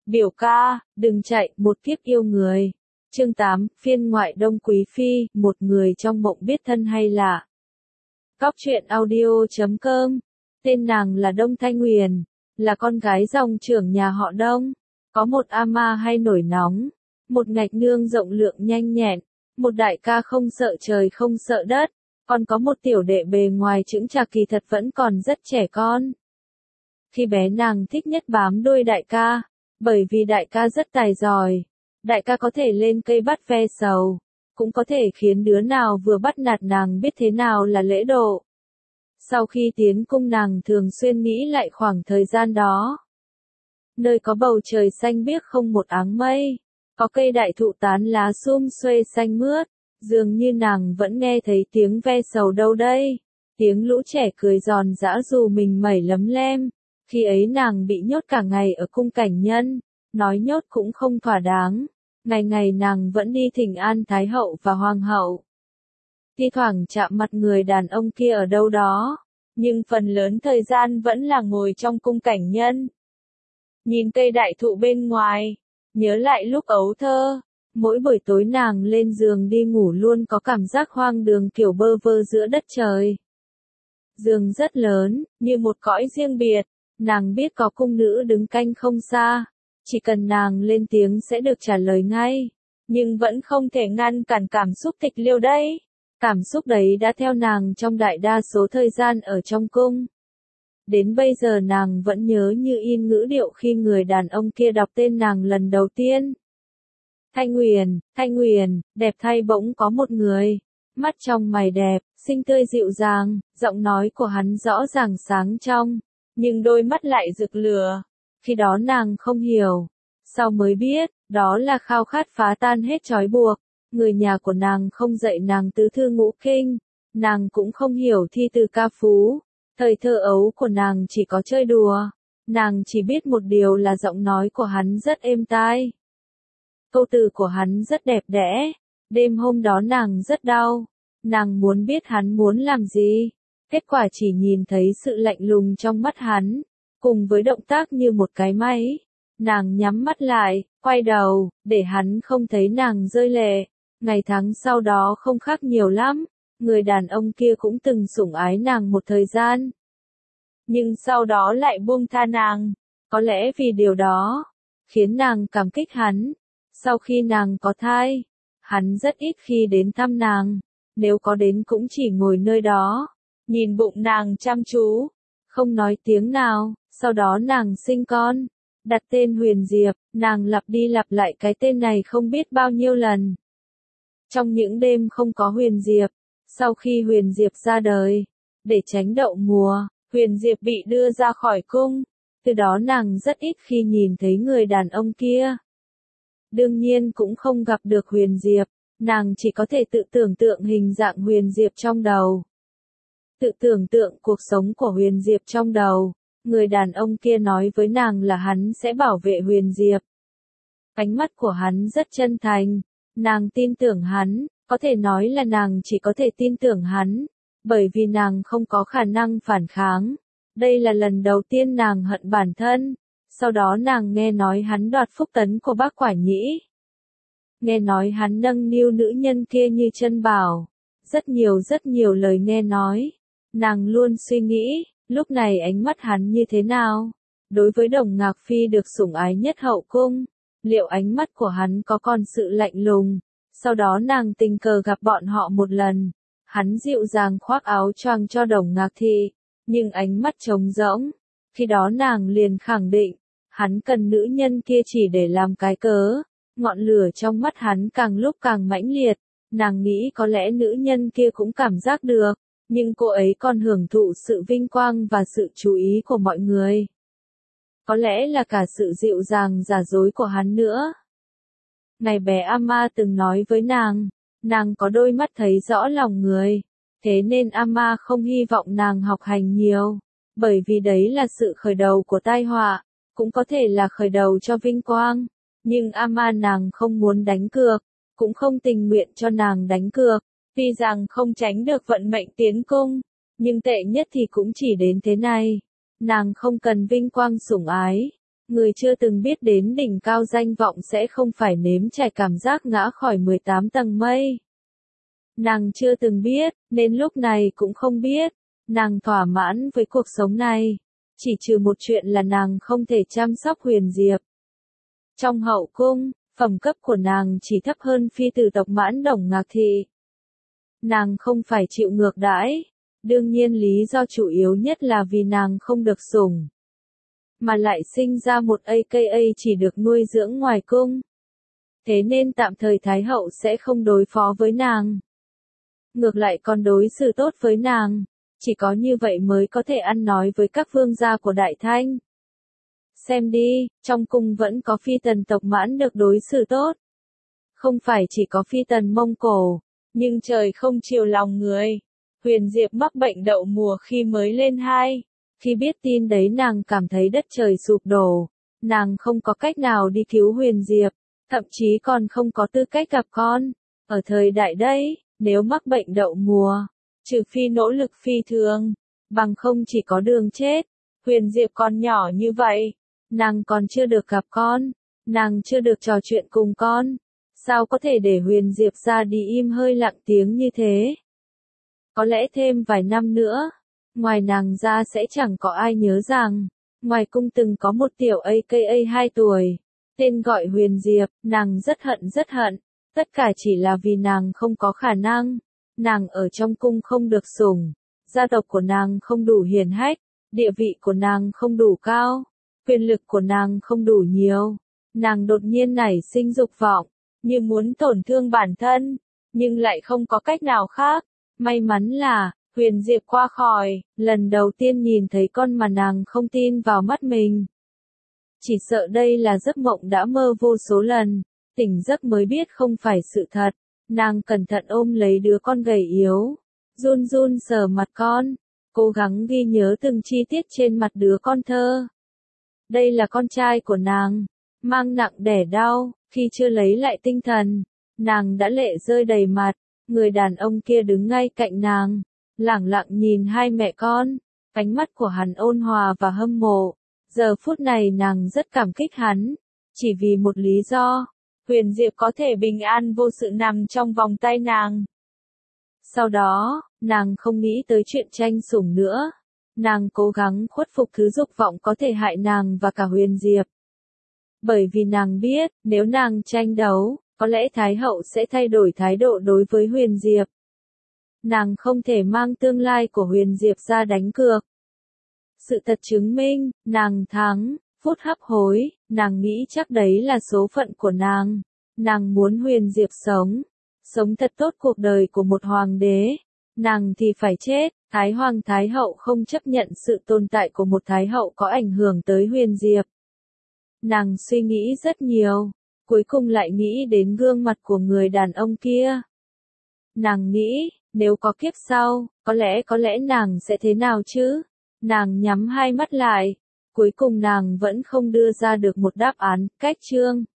Biểu ca, đừng chạy, một kiếp yêu người. Chương 8, phiên ngoại Đông Quý Phi, một người trong mộng biết thân hay lạ. Cóc truyện audio.com. Tên nàng là Đông Thanh Huyền, là con gái dòng trưởng nhà họ Đông. Có một ama hay nổi nóng, một ngạch nương rộng lượng nhanh nhẹn, một đại ca không sợ trời không sợ đất, còn có một tiểu đệ bề ngoài chững chạc kỳ thật vẫn còn rất trẻ con. Khi bé nàng thích nhất bám đuôi đại ca, bởi vì đại ca rất tài giỏi. Đại ca có thể lên cây bắt ve sầu, cũng có thể khiến đứa nào vừa bắt nạt nàng biết thế nào là lễ độ. Sau khi tiến cung nàng thường xuyên nghĩ lại khoảng thời gian đó. Nơi có bầu trời xanh biếc không một áng mây, có cây đại thụ tán lá sum xuê xanh mướt, dường như nàng vẫn nghe thấy tiếng ve sầu đâu đây, tiếng lũ trẻ cười giòn giã dù mình mẩy lấm lem. Khi ấy nàng bị nhốt cả ngày ở cung cảnh nhân, nói nhốt cũng không thỏa đáng, ngày ngày nàng vẫn đi thỉnh an Thái hậu và Hoàng hậu. Thi thoảng chạm mặt người đàn ông kia ở đâu đó, nhưng phần lớn thời gian vẫn là ngồi trong cung cảnh nhân. Nhìn cây đại thụ bên ngoài, nhớ lại lúc ấu thơ, mỗi buổi tối nàng lên giường đi ngủ luôn có cảm giác hoang đường kiểu bơ vơ giữa đất trời. Giường rất lớn, như một cõi riêng biệt. Nàng biết có cung nữ đứng canh không xa, chỉ cần nàng lên tiếng sẽ được trả lời ngay, nhưng vẫn không thể ngăn cản cảm xúc tịch liêu đấy. Cảm xúc đấy đã theo nàng trong đại đa số thời gian ở trong cung. Đến bây giờ nàng vẫn nhớ như in ngữ điệu khi người đàn ông kia đọc tên nàng lần đầu tiên. Thanh Huyền, đẹp thay bỗng có một người, mắt trong mày đẹp, xinh tươi dịu dàng, giọng nói của hắn rõ ràng sáng trong. Nhưng đôi mắt lại rực lửa. Khi đó nàng không hiểu. Sau mới biết, đó là khao khát phá tan hết trói buộc. Người nhà của nàng không dạy nàng tứ thư ngũ kinh. Nàng cũng không hiểu thi từ ca phú. Thời thơ ấu của nàng chỉ có chơi đùa. Nàng chỉ biết một điều là giọng nói của hắn rất êm tai. Câu từ của hắn rất đẹp đẽ. Đêm hôm đó nàng rất đau. Nàng muốn biết hắn muốn làm gì. Kết quả chỉ nhìn thấy sự lạnh lùng trong mắt hắn, cùng với động tác như một cái máy. Nàng nhắm mắt lại, quay đầu, để hắn không thấy nàng rơi lệ. Ngày tháng sau đó không khác nhiều lắm, người đàn ông kia cũng từng sủng ái nàng một thời gian. Nhưng sau đó lại buông tha nàng, có lẽ vì điều đó, khiến nàng cảm kích hắn. Sau khi nàng có thai, hắn rất ít khi đến thăm nàng, nếu có đến cũng chỉ ngồi nơi đó. Nhìn bụng nàng chăm chú, không nói tiếng nào, sau đó nàng sinh con, đặt tên Huyền Diệp, nàng lặp đi lặp lại cái tên này không biết bao nhiêu lần. Trong những đêm không có Huyền Diệp, sau khi Huyền Diệp ra đời, để tránh đậu mùa, Huyền Diệp bị đưa ra khỏi cung, từ đó nàng rất ít khi nhìn thấy người đàn ông kia. Đương nhiên cũng không gặp được Huyền Diệp, nàng chỉ có thể tự tưởng tượng hình dạng Huyền Diệp trong đầu. Tự tưởng tượng cuộc sống của Huyền Diệp trong đầu, người đàn ông kia nói với nàng là hắn sẽ bảo vệ Huyền Diệp. Ánh mắt của hắn rất chân thành, nàng tin tưởng hắn, có thể nói là nàng chỉ có thể tin tưởng hắn, bởi vì nàng không có khả năng phản kháng. Đây là lần đầu tiên nàng hận bản thân, sau đó nàng nghe nói hắn đoạt phúc tấn của bác Quả Nhĩ. Nghe nói hắn nâng niu nữ nhân kia như chân bảo, rất nhiều lời nghe nói. Nàng luôn suy nghĩ, lúc này ánh mắt hắn như thế nào? Đối với Đồng Ngạc Phi được sủng ái nhất hậu cung, liệu ánh mắt của hắn có còn sự lạnh lùng? Sau đó nàng tình cờ gặp bọn họ một lần, hắn dịu dàng khoác áo choàng cho Đồng Ngạc Thị, nhưng ánh mắt trống rỗng. Khi đó nàng liền khẳng định, hắn cần nữ nhân kia chỉ để làm cái cớ. Ngọn lửa trong mắt hắn càng lúc càng mãnh liệt, nàng nghĩ có lẽ nữ nhân kia cũng cảm giác được. Nhưng cô ấy còn hưởng thụ sự vinh quang và sự chú ý của mọi người. Có lẽ là cả sự dịu dàng giả dối của hắn nữa. Ngày bé Ama từng nói với nàng có đôi mắt thấy rõ lòng người. Thế nên Ama không hy vọng nàng học hành nhiều. Bởi vì đấy là sự khởi đầu của tai họa, cũng có thể là khởi đầu cho vinh quang. Nhưng Ama nàng không muốn đánh cược, cũng không tình nguyện cho nàng đánh cược. Tuy rằng không tránh được vận mệnh tiến cung, nhưng tệ nhất thì cũng chỉ đến thế này. Nàng không cần vinh quang sủng ái, Người chưa từng biết đến đỉnh cao danh vọng sẽ không phải nếm trải cảm giác ngã khỏi 18 tầng mây. Nàng chưa từng biết, nên lúc này cũng không biết. Nàng thỏa mãn với cuộc sống này. Chỉ trừ một chuyện là nàng không thể chăm sóc Huyền Diệp. Trong hậu cung, phẩm cấp của nàng chỉ thấp hơn phi tử tộc Mãn Đồng Ngạc Thị. Nàng không phải chịu ngược đãi. Đương nhiên lý do chủ yếu nhất là vì nàng không được sủng. Mà lại sinh ra một aka chỉ được nuôi dưỡng ngoài cung. Thế nên tạm thời Thái hậu sẽ không đối phó với nàng. Ngược lại còn đối xử tốt với nàng. Chỉ có như vậy mới có thể ăn nói với các vương gia của Đại Thanh. Xem đi, trong cung vẫn có phi tần tộc Mãn được đối xử tốt. Không phải chỉ có phi tần Mông Cổ, nhưng trời không chiều lòng người. Huyền Diệp mắc bệnh đậu mùa khi mới lên 2. Khi biết tin đấy nàng cảm thấy đất trời sụp đổ. Nàng không có cách nào đi cứu Huyền Diệp, thậm chí còn không có tư cách gặp con. Ở thời đại đây, nếu mắc bệnh đậu mùa, trừ phi nỗ lực phi thường, bằng không chỉ có đường chết. Huyền Diệp còn nhỏ như vậy, nàng còn chưa được gặp con, nàng chưa được trò chuyện cùng con. Sao có thể để Huyền Diệp ra đi im hơi lặng tiếng như thế? Có lẽ thêm vài năm nữa, ngoài nàng ra sẽ chẳng có ai nhớ rằng, ngoài cung từng có một tiểu aka 2 tuổi, tên gọi Huyền Diệp, nàng rất hận, tất cả chỉ là vì nàng không có khả năng, nàng ở trong cung không được sủng, gia tộc của nàng không đủ hiển hách, địa vị của nàng không đủ cao, quyền lực của nàng không đủ nhiều, nàng đột nhiên nảy sinh dục vọng, như muốn tổn thương bản thân, nhưng lại không có cách nào khác. May mắn là, Huyền Diệp qua khỏi, lần đầu tiên nhìn thấy con mà nàng không tin vào mắt mình. Chỉ sợ đây là giấc mộng đã mơ vô số lần, tỉnh giấc mới biết không phải sự thật. Nàng cẩn thận ôm lấy đứa con gầy yếu, run run sờ mặt con, cố gắng ghi nhớ từng chi tiết trên mặt đứa con thơ. Đây là con trai của nàng, mang nặng đẻ đau, khi chưa lấy lại tinh thần, nàng đã lệ rơi đầy mặt. Người đàn ông kia đứng ngay cạnh nàng, lẳng lặng nhìn hai mẹ con, ánh mắt của hắn ôn hòa và hâm mộ. Giờ phút này nàng rất cảm kích hắn, chỉ vì một lý do, Huyền Diệp có thể bình an vô sự nằm trong vòng tay nàng. Sau đó, nàng không nghĩ tới chuyện tranh sủng nữa, nàng cố gắng khuất phục thứ dục vọng có thể hại nàng và cả Huyền Diệp. Bởi vì nàng biết, nếu nàng tranh đấu, có lẽ Thái hậu sẽ thay đổi thái độ đối với Huyền Diệp. Nàng không thể mang tương lai của Huyền Diệp ra đánh cược. Sự thật chứng minh, nàng thắng, phút hấp hối, nàng nghĩ chắc đấy là số phận của nàng. Nàng muốn Huyền Diệp sống thật tốt cuộc đời của một hoàng đế. Nàng thì phải chết, Thái Hoàng Thái hậu không chấp nhận sự tồn tại của một Thái hậu có ảnh hưởng tới Huyền Diệp. Nàng suy nghĩ rất nhiều. Cuối cùng lại nghĩ đến gương mặt của người đàn ông kia. Nàng nghĩ, nếu có kiếp sau, có lẽ nàng sẽ thế nào chứ? Nàng nhắm hai mắt lại. Cuối cùng nàng vẫn không đưa ra được một đáp án, cách chương.